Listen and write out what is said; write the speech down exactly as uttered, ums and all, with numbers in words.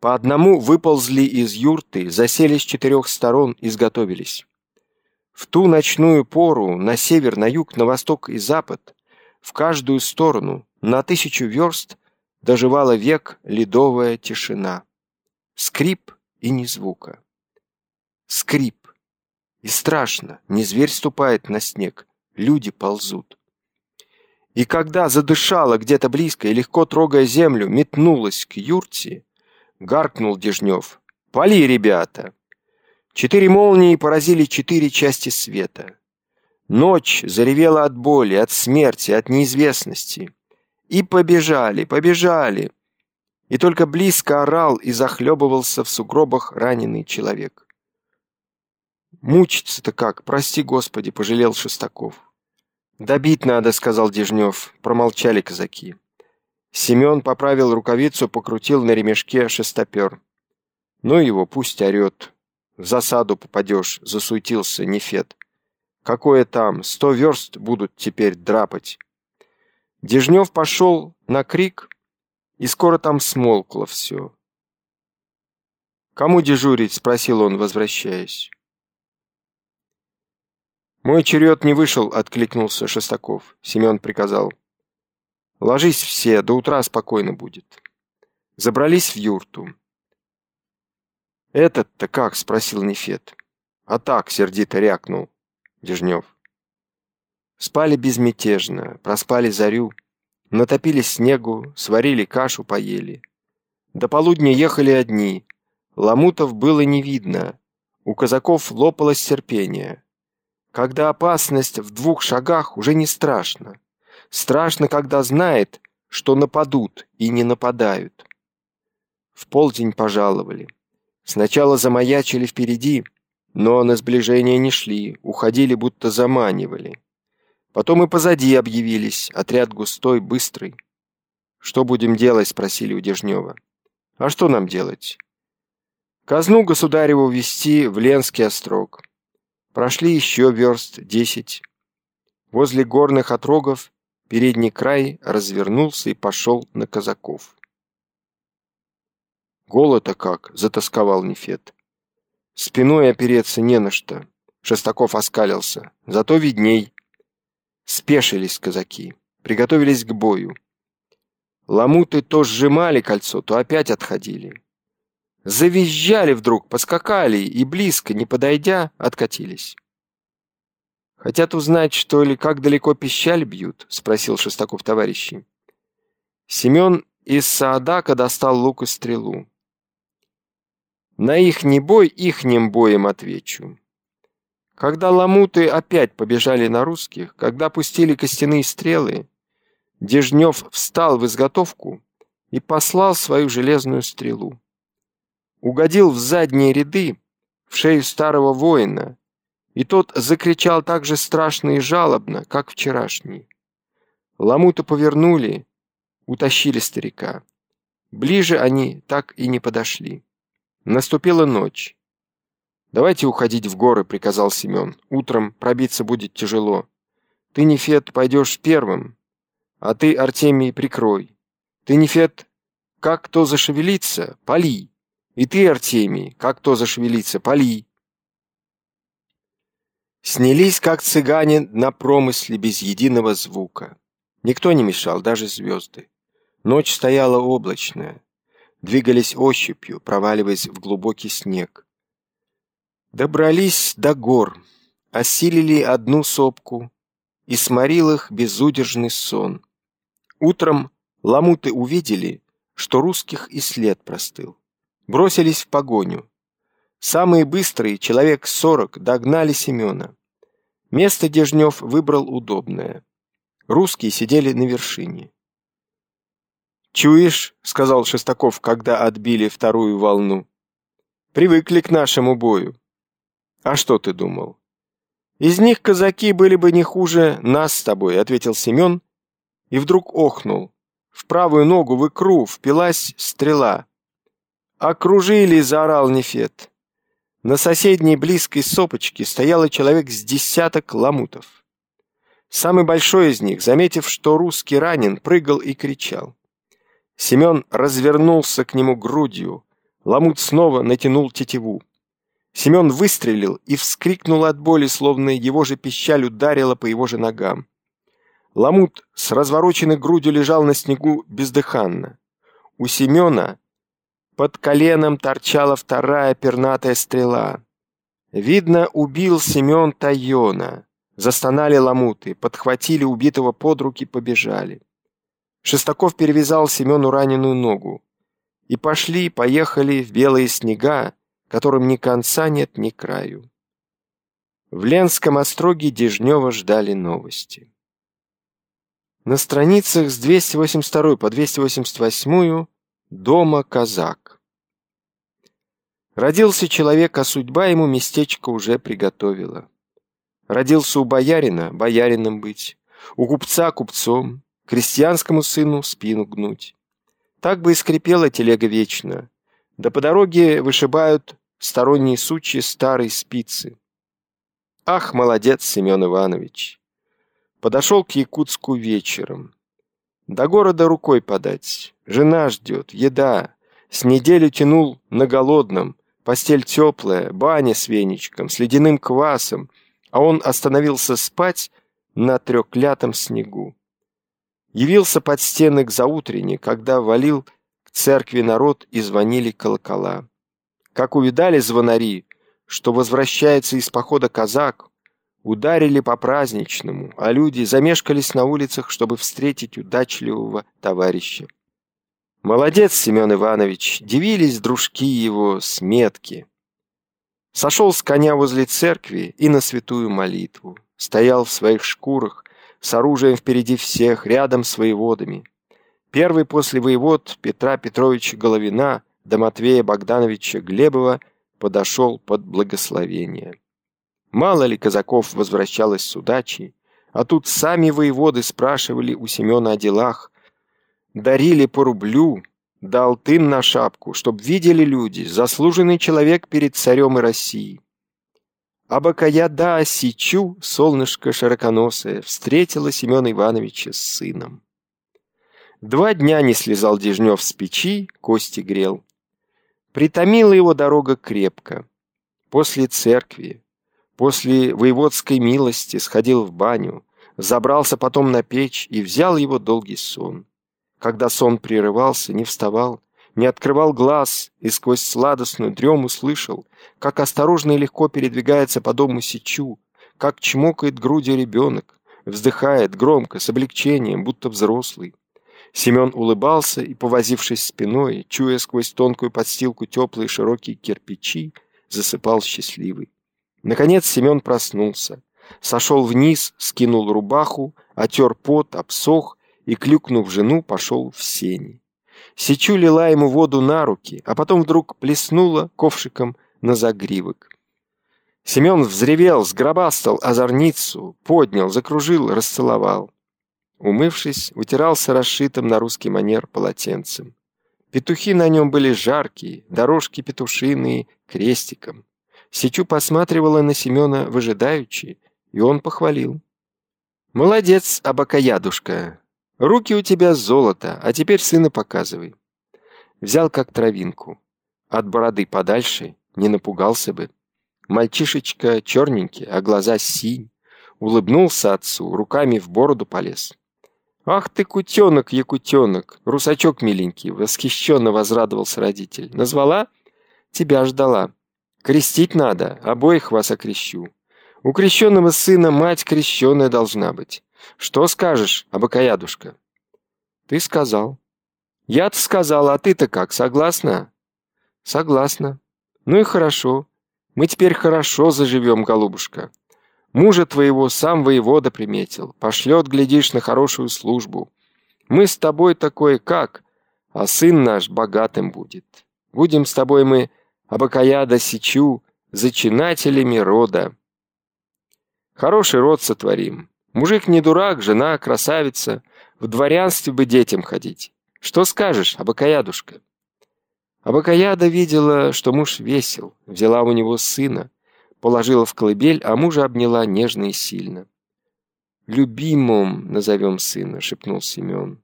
По одному выползли из юрты, засели с четырех сторон, изготовились. В ту ночную пору на север, на юг, на восток и запад, в каждую сторону, на тысячу верст, доживала век ледовая тишина. Скрип и ни звука. Скрип. И страшно, не зверь ступает на снег, люди ползут. И когда задышала где-то близко и, легко трогая землю, метнулась к юрте, гаркнул Дежнев: «Пали, ребята!» Четыре молнии поразили четыре части света. Ночь заревела от боли, от смерти, от неизвестности. И побежали, побежали. И только близко орал и захлебывался в сугробах раненый человек. «Мучиться-то как, прости Господи», — пожалел Шестаков. «Добить надо», — сказал Дежнев. Промолчали казаки. Семен поправил рукавицу, покрутил на ремешке шестопер. «Ну его, пусть орет. В засаду попадешь», — засуетился Нефед. «Какое там, сто верст будут теперь драпать». Дежнев пошел на крик, и скоро там смолкло все. «Кому дежурить?» — спросил он, возвращаясь. «Мой черед не вышел», — откликнулся Шестаков. Семен приказал: «Ложись все, до утра спокойно будет». Забрались в юрту. «Этот-то как?» — спросил Нефед. «А так», — сердито рякнул Дежнев. Спали безмятежно, проспали зарю, натопили снегу, сварили кашу, поели. До полудня ехали одни. Ломутов было не видно. У казаков лопалось терпение. Когда опасность в двух шагах, уже не страшно. Страшно, когда знает, что нападут и не нападают. В полдень пожаловали. Сначала замаячили впереди, но на сближение не шли, уходили, будто заманивали. Потом и позади объявились, отряд густой, быстрый. «Что будем делать?» — спросили у Дежнева. «А что нам делать?» «Казну государеву вести в Ленский острог». Прошли еще верст десять. Возле горных отрогов передний край развернулся и пошел на казаков. «Голо-то как!» — затосковал Нефед. «Спиной опереться не на что», — Шестаков оскалился. «Зато видней». Спешились казаки, приготовились к бою. Ломуты то сжимали кольцо, то опять отходили. Завизжали вдруг, поскакали и, близко не подойдя, откатились. «Хотят узнать, что ли, как далеко пищаль бьют?» — спросил Шестаков товарищей. Семен из Саадака достал лук и стрелу. «На ихний бой ихним боем отвечу». Когда ломуты опять побежали на русских, когда пустили костяные стрелы, Дежнев встал в изготовку и послал свою железную стрелу. Угодил в задние ряды, в шею старого воина, и тот закричал так же страшно и жалобно, как вчерашний. Ломуты повернули, утащили старика. Ближе они так и не подошли. Наступила ночь. «Давайте уходить в горы», — приказал Семен. «Утром пробиться будет тяжело. Ты, Нефед, пойдешь первым, а ты, Артемий, прикрой. Ты, Нефед, как кто зашевелится, пали. И ты, Артемий, как кто зашевелится, пали». Снялись, как цыгане, на промысле без единого звука. Никто не мешал, даже звезды. Ночь стояла облачная. Двигались ощупью, проваливаясь в глубокий снег. Добрались до гор, осилили одну сопку, и сморил их безудержный сон. Утром ломуты увидели, что русских и след простыл. Бросились в погоню. Самые быстрые, человек сорок, догнали Семена. Место Дежнев выбрал удобное. Русские сидели на вершине. «Чуешь?» — сказал Шестаков, когда отбили вторую волну. «Привыкли к нашему бою». «А что ты думал?» «Из них казаки были бы не хуже нас с тобой», — ответил Семен, и вдруг охнул. В правую ногу в икру впилась стрела. «Окружили!» — заорал Нефед. На соседней близкой сопочке стояло человек с десяток ломутов. Самый большой из них, заметив, что русский ранен, прыгал и кричал. Семен развернулся к нему грудью, Ламут снова натянул тетиву. Семен выстрелил и вскрикнул от боли, словно его же пищаль ударила по его же ногам. Ламут с развороченной грудью лежал на снегу бездыханно. У Семена под коленом торчала вторая пернатая стрела. Видно, убил Семен Тайона. Застонали ламуты, подхватили убитого под руки, побежали. Шестаков перевязал Семену раненую ногу. И пошли, поехали в белые снега, которым ни конца нет, ни краю. В Ленском остроге Дежнева ждали новости. На страницах с двести восемьдесят второй по двести восемьдесят восемь «Дома казак». Родился человек, а судьба ему местечко уже приготовила. Родился у боярина, боярином быть, у купца купцом, крестьянскому сыну спину гнуть. Так бы и скрипела телега вечно, да по дороге вышибают сторонние сучья старой спицы. Ах, молодец, Семен Иванович! Подошел к Якутску вечером. До города рукой подать, жена ждет, еда. С неделю тянул на голодном, постель теплая, баня с веничком, с ледяным квасом, а он остановился спать на трёклятом снегу. Явился под стены к заутренне, когда валил к церкви народ и звонили колокола. Как увидали звонари, что возвращается из похода казак, ударили по-праздничному, а люди замешкались на улицах, чтобы встретить удачливого товарища. Молодец, Семен Иванович, дивились дружки его сметки. Сошел с коня возле церкви и на святую молитву. Стоял в своих шкурах, с оружием впереди всех, рядом с воеводами. Первый после воевод Петра Петровича Головина до Матвея Богдановича Глебова подошел под благословение. Мало ли казаков возвращалось с удачей, а тут сами воеводы спрашивали у Семена о делах, дарили по рублю, да алтын на шапку, чтоб видели люди, заслуженный человек перед царем и Россией. Абакаяда Сичу, солнышко широконосое, встретила Семена Ивановича с сыном. Два дня не слезал Дежнев с печи, кости грел. Притомила его дорога крепко. После церкви, после воеводской милости сходил в баню, забрался потом на печь и взял его долгий сон. Когда сон прерывался, не вставал, не открывал глаз и сквозь сладостную дрему слышал, как осторожно и легко передвигается по дому Сичу, как чмокает грудью ребенок, вздыхает громко, с облегчением, будто взрослый. Семен улыбался и, повозившись спиной, чуя сквозь тонкую подстилку теплые широкие кирпичи, засыпал счастливый. Наконец Семен проснулся, сошел вниз, скинул рубаху, отер пот, обсох и, клюкнув жену, пошел в сени. Сичу лила ему воду на руки, а потом вдруг плеснула ковшиком на загривок. Семен взревел, сгробастал озорницу, поднял, закружил, расцеловал. Умывшись, утирался расшитым на русский манер полотенцем. Петухи на нем были жаркие, дорожки петушиные, крестиком. Сичу посматривала на Семена выжидаючи, и он похвалил. «Молодец, абакаядушка! Руки у тебя золото, а теперь сына показывай». Взял как травинку. От бороды подальше, не напугался бы. Мальчишечка черненький, а глаза синь. Улыбнулся отцу, руками в бороду полез. «Ах ты, кутенок, якутенок, русачок миленький!» Восхищенно возрадовался родитель. «Назвала? Тебя ждала. Крестить надо, обоих вас окрещу. У крещенного сына мать крещенная должна быть. Что скажешь, абакаядушка?» «Ты сказал». «Я-то сказал, а ты-то как, согласна?» «Согласна. Ну и хорошо. Мы теперь хорошо заживем, голубушка. Мужа твоего сам воевода приметил. Пошлет, глядишь, на хорошую службу. Мы с тобой такой как, а сын наш богатым будет. Будем с тобой мы, абакаяда Сичу, зачинателями рода. Хороший род сотворим. Мужик не дурак, жена красавица. В дворянстве бы детям ходить. Что скажешь, абакаядушка?» Абакаяда видела, что муж весел, взяла у него сына, положила в колыбель, а мужа обняла нежно и сильно. «Любимым назовем сына», — шепнул Семен.